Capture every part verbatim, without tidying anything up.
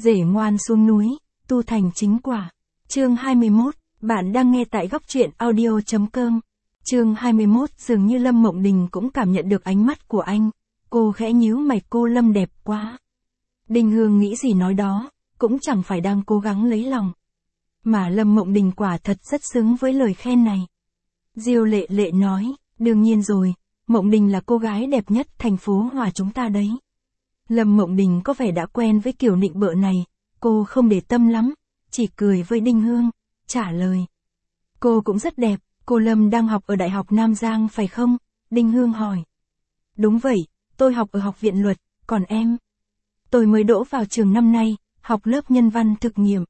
Rể ngoan xuống núi, tu thành chính quả. Chương hai mươi mốt, bạn đang nghe tại góc truyện audio chấm com. Chương hai mươi mốt, dường như Lâm Mộng Đình cũng cảm nhận được ánh mắt của anh. Cô khẽ nhíu mày, cô Lâm đẹp quá. Đinh Hương nghĩ gì nói đó, cũng chẳng phải đang cố gắng lấy lòng. Mà Lâm Mộng Đình quả thật rất xứng với lời khen này. Diêu Lệ Lệ nói, đương nhiên rồi, Mộng Đình là cô gái đẹp nhất thành phố Hòa chúng ta đấy. Lâm Mộng Đình có vẻ đã quen với kiểu nịnh bợ này, cô không để tâm lắm, chỉ cười với Đinh Hương, trả lời. Cô cũng rất đẹp, cô Lâm đang học ở Đại học Nam Giang phải không? Đinh Hương hỏi. Đúng vậy, tôi học ở Học viện Luật, còn em? Tôi mới đỗ vào trường năm nay, học lớp nhân văn thực nghiệm.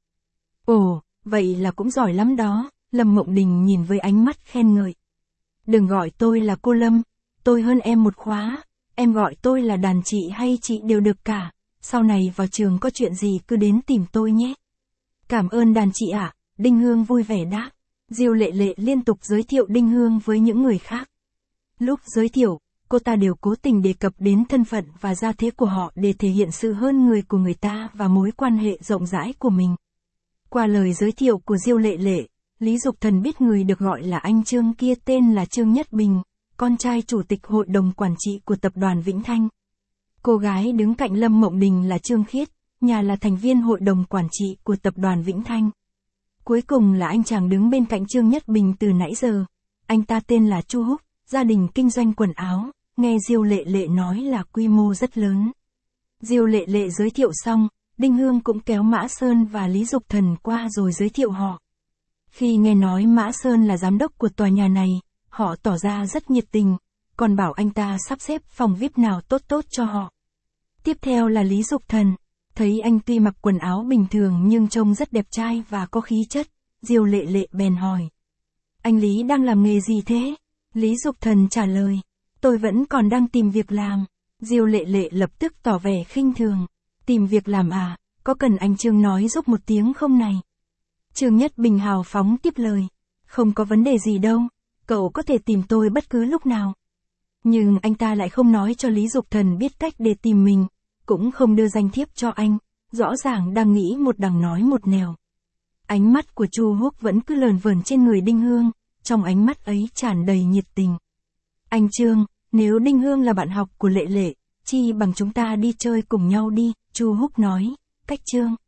Ồ, vậy là cũng giỏi lắm đó, Lâm Mộng Đình nhìn với ánh mắt khen ngợi. Đừng gọi tôi là cô Lâm, tôi hơn em một khóa, em gọi tôi là đàn chị hay chị đều được cả, sau này vào trường có chuyện gì cứ đến tìm tôi nhé. Cảm ơn đàn chị ạ, Đinh Hương vui vẻ đáp. Diêu Lệ Lệ liên tục giới thiệu Đinh Hương với những người khác. Lúc giới thiệu, cô ta đều cố tình đề cập đến thân phận và gia thế của họ để thể hiện sự hơn người của người ta và mối quan hệ rộng rãi của mình. Qua lời giới thiệu của Diêu Lệ Lệ, Lý Dục Thần biết người được gọi là anh Trương kia tên là Trương Nhất Bình, con trai chủ tịch hội đồng quản trị của tập đoàn Vĩnh Thanh. Cô gái đứng cạnh Lâm Mộng Đình là Trương Khiết, nhà là thành viên hội đồng quản trị của tập đoàn Vĩnh Thanh. Cuối cùng là anh chàng đứng bên cạnh Trương Nhất Bình từ nãy giờ. Anh ta tên là Chu Húc, gia đình kinh doanh quần áo, nghe Diêu Lệ Lệ nói là quy mô rất lớn. Diêu Lệ Lệ giới thiệu xong, Đinh Hương cũng kéo Mã Sơn và Lý Dục Thần qua rồi giới thiệu họ. Khi nghe nói Mã Sơn là giám đốc của tòa nhà này, họ tỏ ra rất nhiệt tình, còn bảo anh ta sắp xếp phòng vi ai pi nào tốt tốt cho họ. Tiếp theo là Lý Dục Thần, thấy anh tuy mặc quần áo bình thường nhưng trông rất đẹp trai và có khí chất, Diêu Lệ Lệ bèn hỏi. Anh Lý đang làm nghề gì thế? Lý Dục Thần trả lời, tôi vẫn còn đang tìm việc làm. Diêu Lệ Lệ lập tức tỏ vẻ khinh thường, tìm việc làm à, có cần anh Trương nói giúp một tiếng không này? Trương Nhất Bình hào phóng tiếp lời, không có vấn đề gì đâu, cậu có thể tìm tôi bất cứ lúc nào. Nhưng anh ta lại không nói cho Lý Dục Thần biết cách để tìm mình, cũng không đưa danh thiếp cho anh, rõ ràng đang nghĩ một đằng nói một nẻo. Ánh mắt của Chu Húc vẫn cứ lờn vờn trên người Đinh Hương, trong ánh mắt ấy tràn đầy nhiệt tình. Anh Trương, nếu Đinh Hương là bạn học của Lệ Lệ, chi bằng chúng ta đi chơi cùng nhau đi, Chu Húc nói. Cách Trương